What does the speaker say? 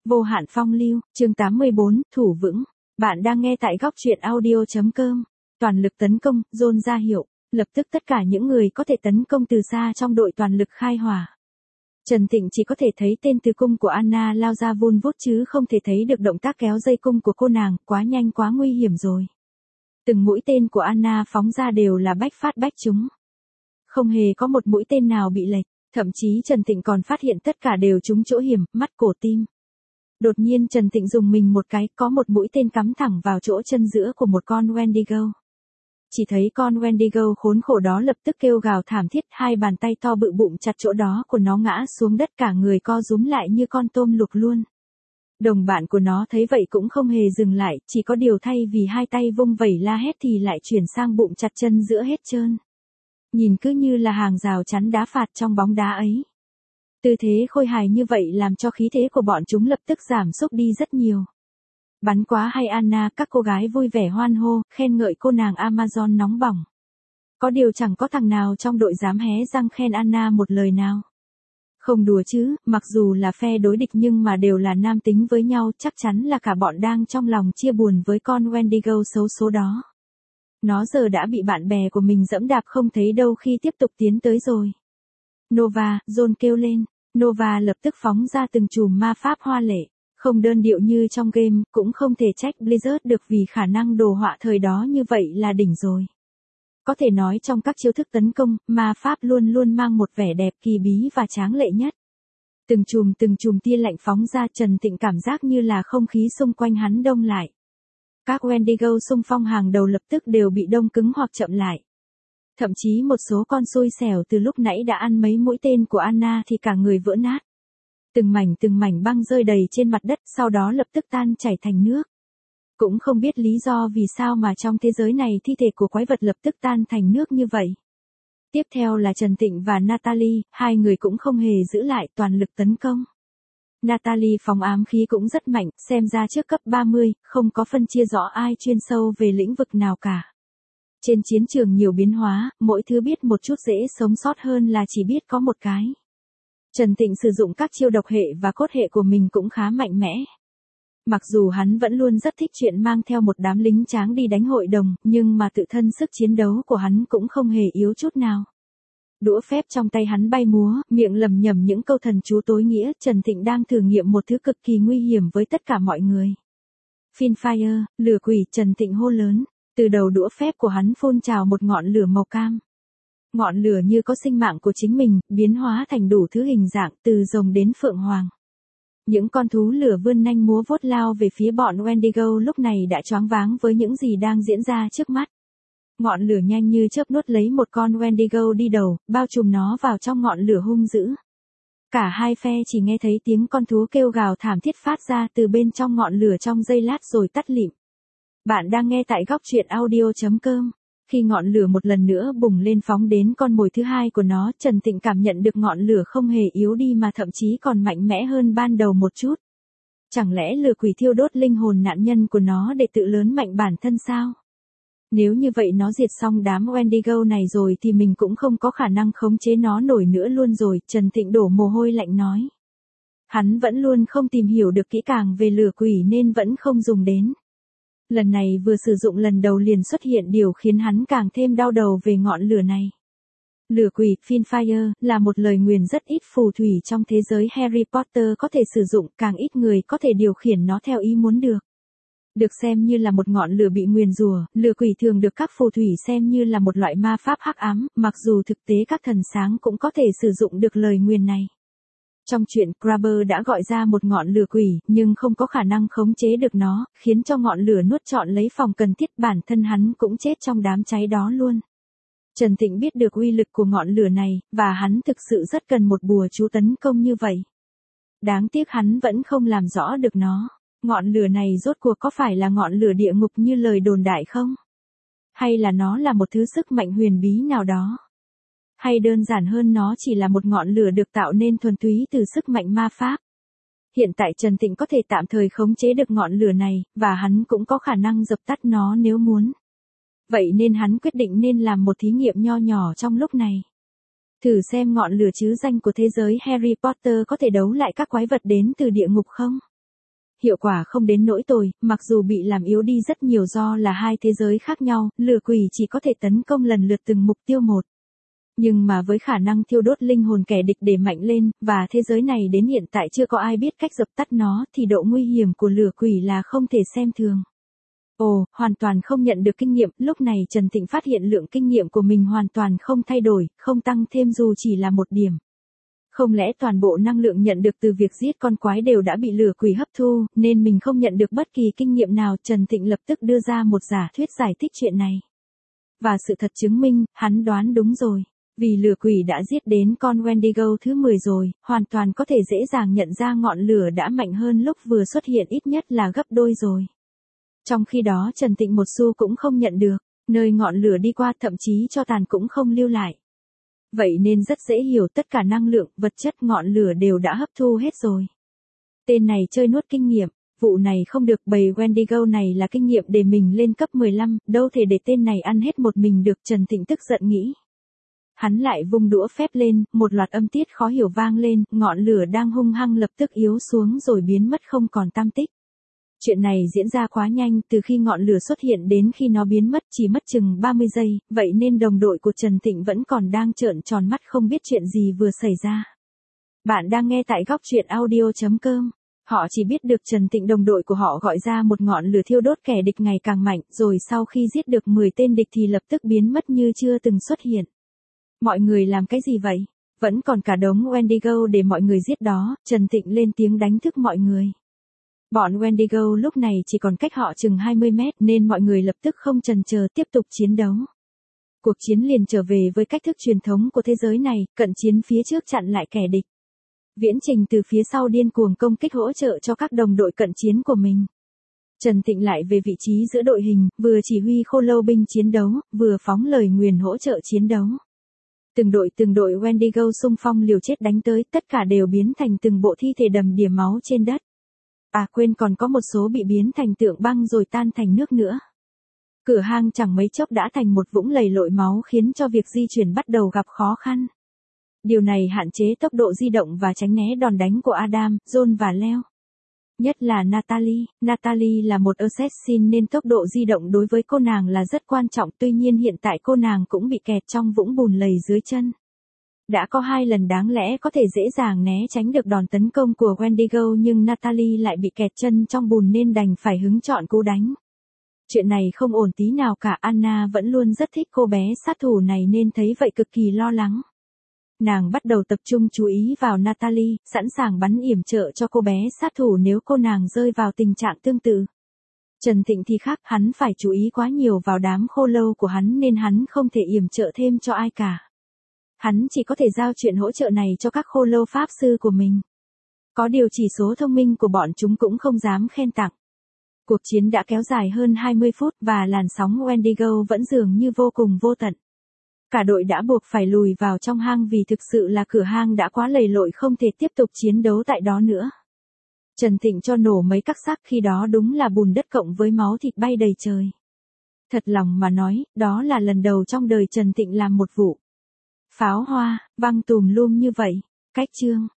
Vô hạn phong lưu, chương 84, thủ vững. Bạn đang nghe tại góc truyện audio.com. Toàn lực tấn công, John ra hiệu. Lập tức tất cả những người có thể tấn công từ xa trong đội toàn lực khai hỏa. Trần Tịnh chỉ có thể thấy tên từ cung của Anna lao ra vun vút chứ không thể thấy được động tác kéo dây cung của cô nàng, quá nhanh quá nguy hiểm rồi. Từng mũi tên của Anna phóng ra đều là bách phát bách trúng. Không hề có một mũi tên nào bị lệch, thậm chí Trần Tịnh còn phát hiện tất cả đều trúng chỗ hiểm, mắt cổ tim. Đột nhiên Trần Tịnh dùng mình một cái, có một mũi tên cắm thẳng vào chỗ chân giữa của một con Wendigo. Chỉ thấy con Wendigo khốn khổ đó lập tức kêu gào thảm thiết, hai bàn tay to bự bụng chặt chỗ đó của nó ngã xuống đất, cả người co rúm lại như con tôm luộc luôn. Đồng bạn của nó thấy vậy cũng không hề dừng lại, chỉ có điều thay vì hai tay vung vẩy la hét thì lại chuyển sang bụng chặt chân giữa hết trơn. Nhìn cứ như là hàng rào chắn đá phạt trong bóng đá ấy. Tư thế khôi hài như vậy làm cho khí thế của bọn chúng lập tức giảm sút đi rất nhiều. Bắn quá hay Anna, các cô gái vui vẻ hoan hô, khen ngợi cô nàng Amazon nóng bỏng. Có điều chẳng có thằng nào trong đội dám hé răng khen Anna một lời nào. Không đùa chứ, mặc dù là phe đối địch nhưng mà đều là nam tính với nhau, chắc chắn là cả bọn đang trong lòng chia buồn với con Wendigo xấu số đó. Nó giờ đã bị bạn bè của mình dẫm đạp không thấy đâu khi tiếp tục tiến tới rồi. Nova, John kêu lên. Nova lập tức phóng ra từng chùm ma pháp hoa lệ. Không đơn điệu như trong game, cũng không thể trách Blizzard được vì khả năng đồ họa thời đó như vậy là đỉnh rồi. Có thể nói trong các chiêu thức tấn công, ma pháp luôn luôn mang một vẻ đẹp kỳ bí và tráng lệ nhất. Từng chùm tia lạnh phóng ra, Trần Tịnh cảm giác như là không khí xung quanh hắn đông lại. Các Wendigo xung phong hàng đầu lập tức đều bị đông cứng hoặc chậm lại. Thậm chí một số con xui xẻo từ lúc nãy đã ăn mấy mũi tên của Anna thì cả người vỡ nát. Từng mảnh băng rơi đầy trên mặt đất, sau đó lập tức tan chảy thành nước. Cũng không biết lý do vì sao mà trong thế giới này thi thể của quái vật lập tức tan thành nước như vậy. Tiếp theo là Trần Tịnh và Natalie, hai người cũng không hề giữ lại, toàn lực tấn công. Natalie phóng ám khí cũng rất mạnh, xem ra trước cấp 30, không có phân chia rõ ai chuyên sâu về lĩnh vực nào cả. Trên chiến trường nhiều biến hóa, mỗi thứ biết một chút dễ sống sót hơn là chỉ biết có một cái. Trần Tịnh sử dụng các chiêu độc hệ và cốt hệ của mình cũng khá mạnh mẽ. Mặc dù hắn vẫn luôn rất thích chuyện mang theo một đám lính tráng đi đánh hội đồng, nhưng mà tự thân sức chiến đấu của hắn cũng không hề yếu chút nào. Đũa phép trong tay hắn bay múa, miệng lẩm nhẩm những câu thần chú tối nghĩa. Trần Tịnh đang thử nghiệm một thứ cực kỳ nguy hiểm với tất cả mọi người. Finfire, lửa quỷ, Trần Tịnh hô lớn. Từ đầu đũa phép của hắn phun trào một ngọn lửa màu cam. Ngọn lửa như có sinh mạng của chính mình, biến hóa thành đủ thứ hình dạng, từ rồng đến phượng hoàng. Những con thú lửa vươn nanh múa vuốt lao về phía bọn Wendigo lúc này đã choáng váng với những gì đang diễn ra trước mắt. Ngọn lửa nhanh như chớp nuốt lấy một con Wendigo đi đầu, bao trùm nó vào trong ngọn lửa hung dữ. Cả hai phe chỉ nghe thấy tiếng con thú kêu gào thảm thiết phát ra từ bên trong ngọn lửa trong giây lát rồi tắt lịm. Bạn đang nghe tại góc truyện audio.com. Khi ngọn lửa một lần nữa bùng lên phóng đến con mồi thứ hai của nó, Trần Tịnh cảm nhận được ngọn lửa không hề yếu đi mà thậm chí còn mạnh mẽ hơn ban đầu một chút. Chẳng lẽ lửa quỷ thiêu đốt linh hồn nạn nhân của nó để tự lớn mạnh bản thân sao? Nếu như vậy nó diệt xong đám Wendigo này rồi thì mình cũng không có khả năng khống chế nó nổi nữa luôn rồi, Trần Tịnh đổ mồ hôi lạnh nói. Hắn vẫn luôn không tìm hiểu được kỹ càng về lửa quỷ nên vẫn không dùng đến. Lần này vừa sử dụng lần đầu liền xuất hiện điều khiến hắn càng thêm đau đầu về ngọn lửa này. Lửa quỷ, Finfire, là một lời nguyền rất ít phù thủy trong thế giới Harry Potter có thể sử dụng, càng ít người có thể điều khiển nó theo ý muốn được. Được xem như là một ngọn lửa bị nguyền rủa, lửa quỷ thường được các phù thủy xem như là một loại ma pháp hắc ám, mặc dù thực tế các thần sáng cũng có thể sử dụng được lời nguyền này. Trong chuyện, Crabber đã gọi ra một ngọn lửa quỷ, nhưng không có khả năng khống chế được nó, khiến cho ngọn lửa nuốt trọn lấy phòng cần thiết, bản thân hắn cũng chết trong đám cháy đó luôn. Trần Tịnh biết được uy lực của ngọn lửa này, và hắn thực sự rất cần một bùa chú tấn công như vậy. Đáng tiếc hắn vẫn không làm rõ được nó. Ngọn lửa này rốt cuộc có phải là ngọn lửa địa ngục như lời đồn đại không? Hay là nó là một thứ sức mạnh huyền bí nào đó? Hay đơn giản hơn nó chỉ là một ngọn lửa được tạo nên thuần túy từ sức mạnh ma pháp? Hiện tại Trần Tịnh có thể tạm thời khống chế được ngọn lửa này, và hắn cũng có khả năng dập tắt nó nếu muốn. Vậy nên hắn quyết định nên làm một thí nghiệm nho nhỏ trong lúc này. Thử xem ngọn lửa trứ danh của thế giới Harry Potter có thể đấu lại các quái vật đến từ địa ngục không? hiệu quả không đến nỗi tồi, mặc dù bị làm yếu đi rất nhiều do là hai thế giới khác nhau, lửa quỷ chỉ có thể tấn công lần lượt từng mục tiêu một. Nhưng mà với khả năng thiêu đốt linh hồn kẻ địch để mạnh lên, và thế giới này đến hiện tại chưa có ai biết cách dập tắt nó, thì độ nguy hiểm của lửa quỷ là không thể xem thường. Ồ, hoàn toàn không nhận được kinh nghiệm, lúc này Trần Tịnh phát hiện lượng kinh nghiệm của mình hoàn toàn không thay đổi, không tăng thêm dù chỉ là một điểm. Không lẽ toàn bộ năng lượng nhận được từ việc giết con quái đều đã bị lửa quỷ hấp thu, nên mình không nhận được bất kỳ kinh nghiệm nào? Trần Tịnh lập tức đưa ra một giả thuyết giải thích chuyện này. Và sự thật chứng minh, hắn đoán đúng rồi. Vì lửa quỷ đã giết đến con Wendigo thứ 10 rồi, hoàn toàn có thể dễ dàng nhận ra ngọn lửa đã mạnh hơn lúc vừa xuất hiện ít nhất là gấp đôi rồi. Trong khi đó Trần Tịnh một xu cũng không nhận được, nơi ngọn lửa đi qua thậm chí cho tàn cũng không lưu lại. Vậy nên rất dễ hiểu tất cả năng lượng, vật chất ngọn lửa đều đã hấp thu hết rồi. Tên này chơi nuốt kinh nghiệm, vụ này không được, bầy Wendigo này là kinh nghiệm để mình lên cấp 15, đâu thể để tên này ăn hết một mình được. Trần Tịnh tức giận nghĩ. Hắn lại vung đũa phép lên, một loạt âm tiết khó hiểu vang lên, ngọn lửa đang hung hăng lập tức yếu xuống rồi biến mất không còn tăm tích. Chuyện này diễn ra quá nhanh, từ khi ngọn lửa xuất hiện đến khi nó biến mất chỉ mất chừng 30 giây, vậy nên đồng đội của Trần Tịnh vẫn còn đang trợn tròn mắt không biết chuyện gì vừa xảy ra. Bạn đang nghe tại góc truyện audio.com. Họ chỉ biết được Trần Tịnh đồng đội của họ gọi ra một ngọn lửa thiêu đốt kẻ địch ngày càng mạnh, rồi sau khi giết được 10 tên địch thì lập tức biến mất như chưa từng xuất hiện. Mọi người làm cái gì vậy? Vẫn còn cả đống Wendigo để mọi người giết đó. Trần Tịnh lên tiếng đánh thức mọi người. Bọn Wendigo lúc này chỉ còn cách họ chừng 20 mét nên mọi người lập tức không chần chờ tiếp tục chiến đấu. Cuộc chiến liền trở về với cách thức truyền thống của thế giới này, cận chiến phía trước chặn lại kẻ địch. Viễn trình từ phía sau điên cuồng công kích hỗ trợ cho các đồng đội cận chiến của mình. Trần Tịnh lại về vị trí giữa đội hình, vừa chỉ huy khô lâu binh chiến đấu, vừa phóng lời nguyền hỗ trợ chiến đấu. Từng đội Wendigo xung phong liều chết đánh tới, tất cả đều biến thành từng bộ thi thể đầm đìa máu trên đất. À quên, còn có một số bị biến thành tượng băng rồi tan thành nước nữa. Cửa hang chẳng mấy chốc đã thành một vũng lầy lội máu khiến cho việc di chuyển bắt đầu gặp khó khăn. Điều này hạn chế tốc độ di động và tránh né đòn đánh của Adam, John và Leo. Nhất là Natalie. Natalie là một assassin nên tốc độ di động đối với cô nàng là rất quan trọng, tuy nhiên hiện tại cô nàng cũng bị kẹt trong vũng bùn lầy dưới chân. Đã có 2 lần đáng lẽ có thể dễ dàng né tránh được đòn tấn công của Wendigo nhưng Natalie lại bị kẹt chân trong bùn nên đành phải hứng chọn cú đánh. Chuyện này không ổn tí nào cả. Anna vẫn luôn rất thích cô bé sát thủ này nên thấy vậy cực kỳ lo lắng. Nàng bắt đầu tập trung chú ý vào Natalie, sẵn sàng bắn yểm trợ cho cô bé sát thủ nếu cô nàng rơi vào tình trạng tương tự. Trần Tịnh thì khác, hắn phải chú ý quá nhiều vào đám khô lâu của hắn nên hắn không thể yểm trợ thêm cho ai cả. Hắn chỉ có thể giao chuyện hỗ trợ này cho các khô lâu pháp sư của mình. Có điều chỉ số thông minh của bọn chúng cũng không dám khen tặng. Cuộc chiến đã kéo dài hơn 20 phút và làn sóng Wendigo vẫn dường như vô cùng vô tận. Cả đội đã buộc phải lùi vào trong hang vì thực sự là cửa hang đã quá lầy lội không thể tiếp tục chiến đấu tại đó nữa. Trần Tịnh cho nổ mấy các xác khi đó đúng là bùn đất cộng với máu thịt bay đầy trời. Thật lòng mà nói, đó là lần đầu trong đời Trần Tịnh làm một vụ pháo hoa, văng tùm lum như vậy. Cách chương